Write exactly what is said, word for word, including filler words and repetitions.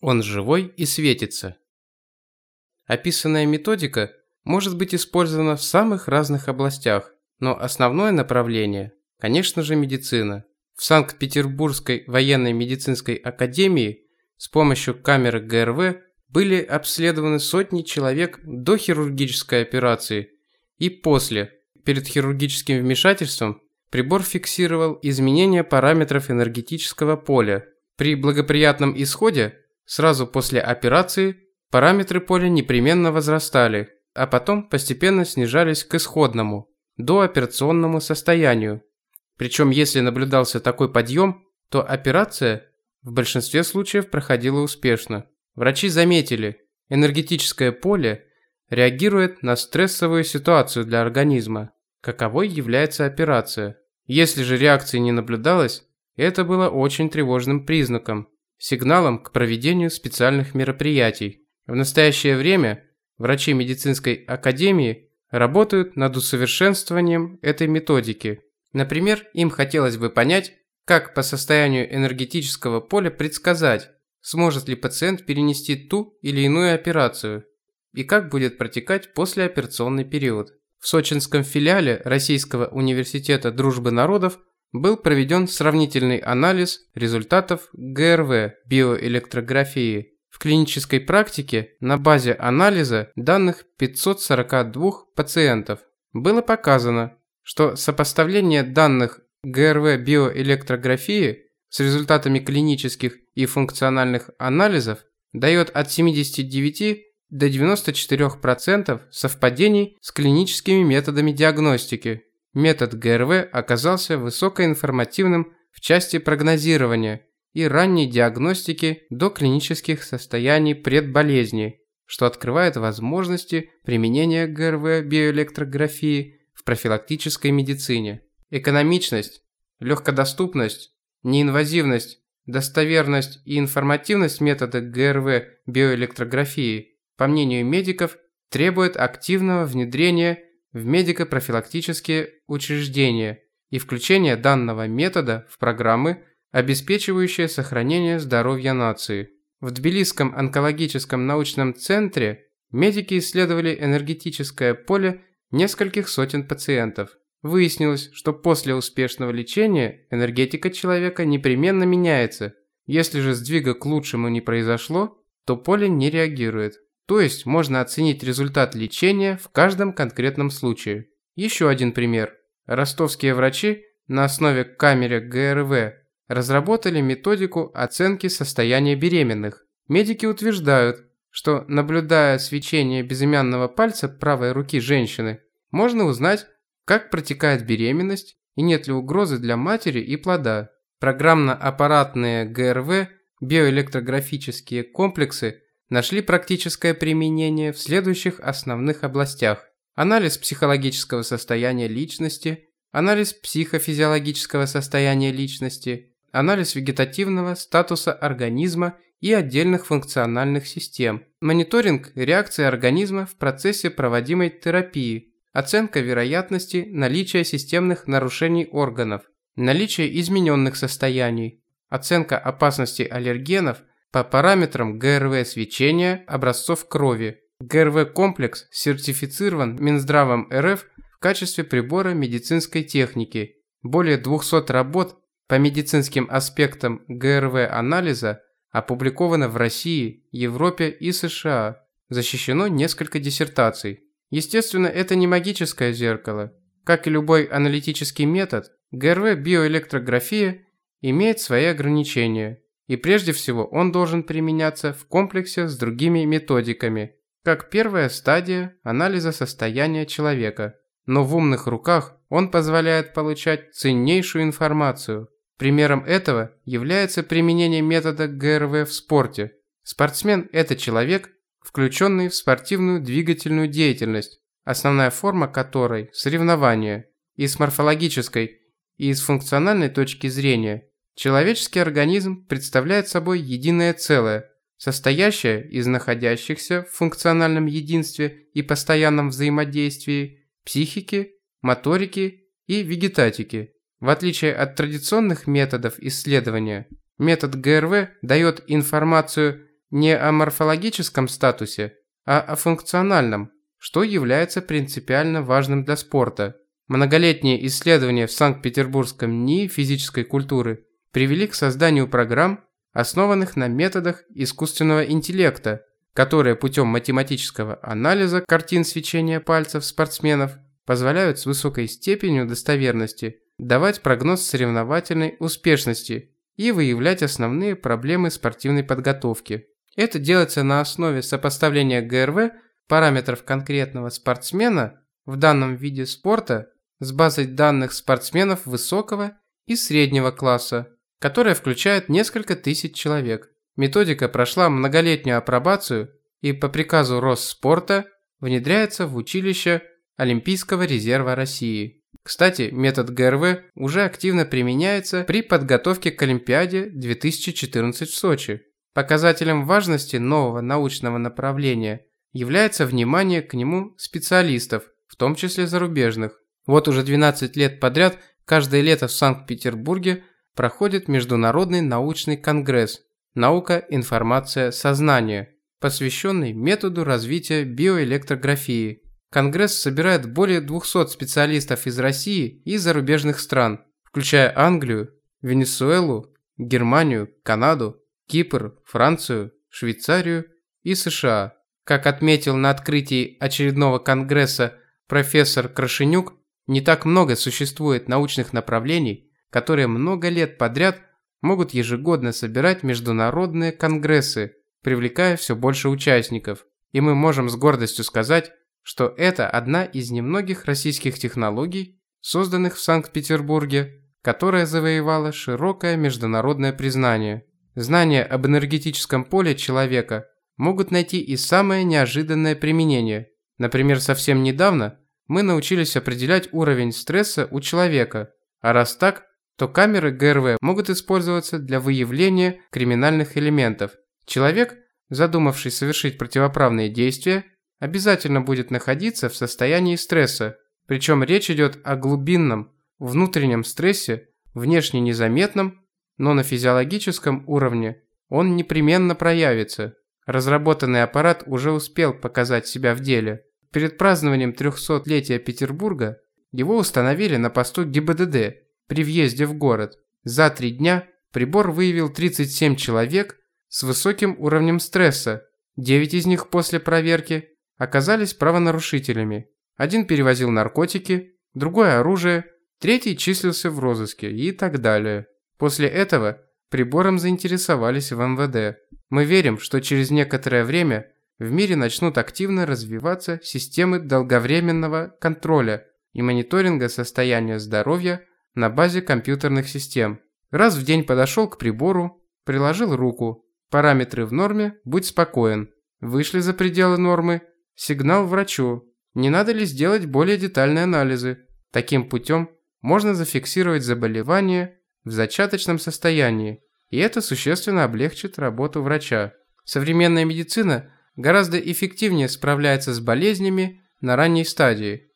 Он живой и светится. Описанная методика может быть использована в самых разных областях, но основное направление, конечно же, медицина. В Санкт-Петербургской военной медицинской академии с помощью камеры ГРВ были обследованы сотни человек до хирургической операции и после. Перед хирургическим вмешательством прибор фиксировал изменения параметров энергетического поля. При благоприятном исходе сразу после операции параметры поля непременно возрастали, а потом постепенно снижались к исходному, дооперационному состоянию. Причем, если наблюдался такой подъем, то операция в большинстве случаев проходила успешно. Врачи заметили, энергетическое поле реагирует на стрессовую ситуацию для организма, каковой является операция. Если же реакции не наблюдалось, это было очень тревожным признаком, сигналом к проведению специальных мероприятий. В настоящее время врачи медицинской академии работают над усовершенствованием этой методики. Например, им хотелось бы понять, как по состоянию энергетического поля предсказать, сможет ли пациент перенести ту или иную операцию и как будет протекать послеоперационный период. В сочинском филиале Российского университета дружбы народов был проведен сравнительный анализ результатов ГРВ биоэлектрографии. В клинической практике на базе анализа данных пятисот сорока двух пациентов было показано, что сопоставление данных ГРВ биоэлектрографии с результатами клинических и функциональных анализов дает от семидесяти девяти до девяноста четырёх процентов совпадений с клиническими методами диагностики. Метод ГРВ оказался высокоинформативным в части прогнозирования и ранней диагностики до клинических состояний предболезни, что открывает возможности применения ГРВ биоэлектрографии в профилактической медицине. Экономичность, легкодоступность, неинвазивность, достоверность и информативность метода ГРВ биоэлектрографии, по мнению медиков, требуют активного внедрения в медико-профилактические учреждения и включения данного метода в программы, обеспечивающие сохранение здоровья нации. В Тбилисском онкологическом научном центре медики исследовали энергетическое поле нескольких сотен пациентов. Выяснилось, что после успешного лечения энергетика человека непременно меняется. Если же сдвига к лучшему не произошло, то поле не реагирует. То есть можно оценить результат лечения в каждом конкретном случае. Еще один пример. Ростовские врачи на основе камеры ГРВ разработали методику оценки состояния беременных. Медики утверждают, что, наблюдая свечение безымянного пальца правой руки женщины, можно узнать, как протекает беременность и нет ли угрозы для матери и плода. Программно-аппаратные ГРВ биоэлектрографические комплексы нашли практическое применение в следующих основных областях: анализ психологического состояния личности, анализ психофизиологического состояния личности, анализ вегетативного статуса организма и отдельных функциональных систем, мониторинг реакции организма в процессе проводимой терапии, оценка вероятности наличия системных нарушений органов, наличие измененных состояний, оценка опасности аллергенов по параметрам ГРВ свечения образцов крови. ГРВ-комплекс сертифицирован Минздравом РФ в качестве прибора медицинской техники. Более двухсот работ по медицинским аспектам ГРВ-анализа опубликовано в России, Европе и США. Защищено несколько диссертаций. Естественно, это не магическое зеркало. Как и любой аналитический метод, ГРВ-биоэлектрография имеет свои ограничения. И прежде всего он должен применяться в комплексе с другими методиками, как первая стадия анализа состояния человека. Но в умных руках он позволяет получать ценнейшую информацию. Примером этого является применение метода ГРВ в спорте. Спортсмен – это человек, включенный в спортивную двигательную деятельность, основная форма которой – соревнования. И с морфологической, и с функциональной точки зрения человеческий организм представляет собой единое целое, состоящее из находящихся в функциональном единстве и постоянном взаимодействии психики, моторики и вегетатики. В отличие от традиционных методов исследования, метод ГРВ дает информацию не о морфологическом статусе, а о функциональном, что является принципиально важным для спорта. Многолетние исследования в Санкт-Петербургском НИИ физической культуры привели к созданию программ, основанных на методах искусственного интеллекта, которые путем математического анализа картин свечения пальцев спортсменов позволяют с высокой степенью достоверности давать прогноз соревновательной успешности и выявлять основные проблемы спортивной подготовки. Это делается на основе сопоставления ГРВ параметров конкретного спортсмена в данном виде спорта с базой данных спортсменов высокого и среднего класса, которая включает несколько тысяч человек. Методика прошла многолетнюю апробацию и по приказу Росспорта внедряется в училище Олимпийского резерва России. Кстати, метод ГРВ уже активно применяется при подготовке к Олимпиаде две тысячи четырнадцать в Сочи. Показателем важности нового научного направления является внимание к нему специалистов, в том числе зарубежных. Вот уже двенадцать лет подряд каждое лето в Санкт-Петербурге проходит Международный научный конгресс «Наука, информация, сознание», посвященный методу развития биоэлектрографии. Конгресс собирает более двухсот специалистов из России и зарубежных стран, включая Англию, Венесуэлу, Германию, Канаду, Кипр, Францию, Швейцарию и США. Как отметил на открытии очередного конгресса профессор Крашенюк, не так много существует научных направлений, которые много лет подряд могут ежегодно собирать международные конгрессы, привлекая все больше участников. И мы можем с гордостью сказать, что это одна из немногих российских технологий, созданных в Санкт-Петербурге, которая завоевала широкое международное признание. Знания об энергетическом поле человека могут найти и самое неожиданное применение. Например, совсем недавно мы научились определять уровень стресса у человека, а раз так, то камеры ГРВ могут использоваться для выявления криминальных элементов. Человек, задумавший совершить противоправные действия, обязательно будет находиться в состоянии стресса, причем речь идет о глубинном, внутреннем стрессе, внешне незаметном, но на физиологическом уровне он непременно проявится. Разработанный аппарат уже успел показать себя в деле. Перед празднованием трехсотлетия Петербурга его установили на посту ГИБДД при въезде в город. За три дня прибор выявил тридцать семь человек с высоким уровнем стресса. девять из них после проверки оказались правонарушителями. Один перевозил наркотики, другой оружие, третий числился в розыске и так далее. После этого прибором заинтересовались в эм вэ дэ. Мы верим, что через некоторое время в мире начнут активно развиваться системы долговременного контроля и мониторинга состояния здоровья на базе компьютерных систем. Раз в день подошел к прибору, приложил руку. Параметры в норме, будь спокоен. Вышли за пределы нормы, сигнал врачу. Не надо ли сделать более детальные анализы? Таким путем можно зафиксировать заболевание в зачаточном состоянии, и это существенно облегчит работу врача. Современная медицина гораздо эффективнее справляется с болезнями на ранней стадии.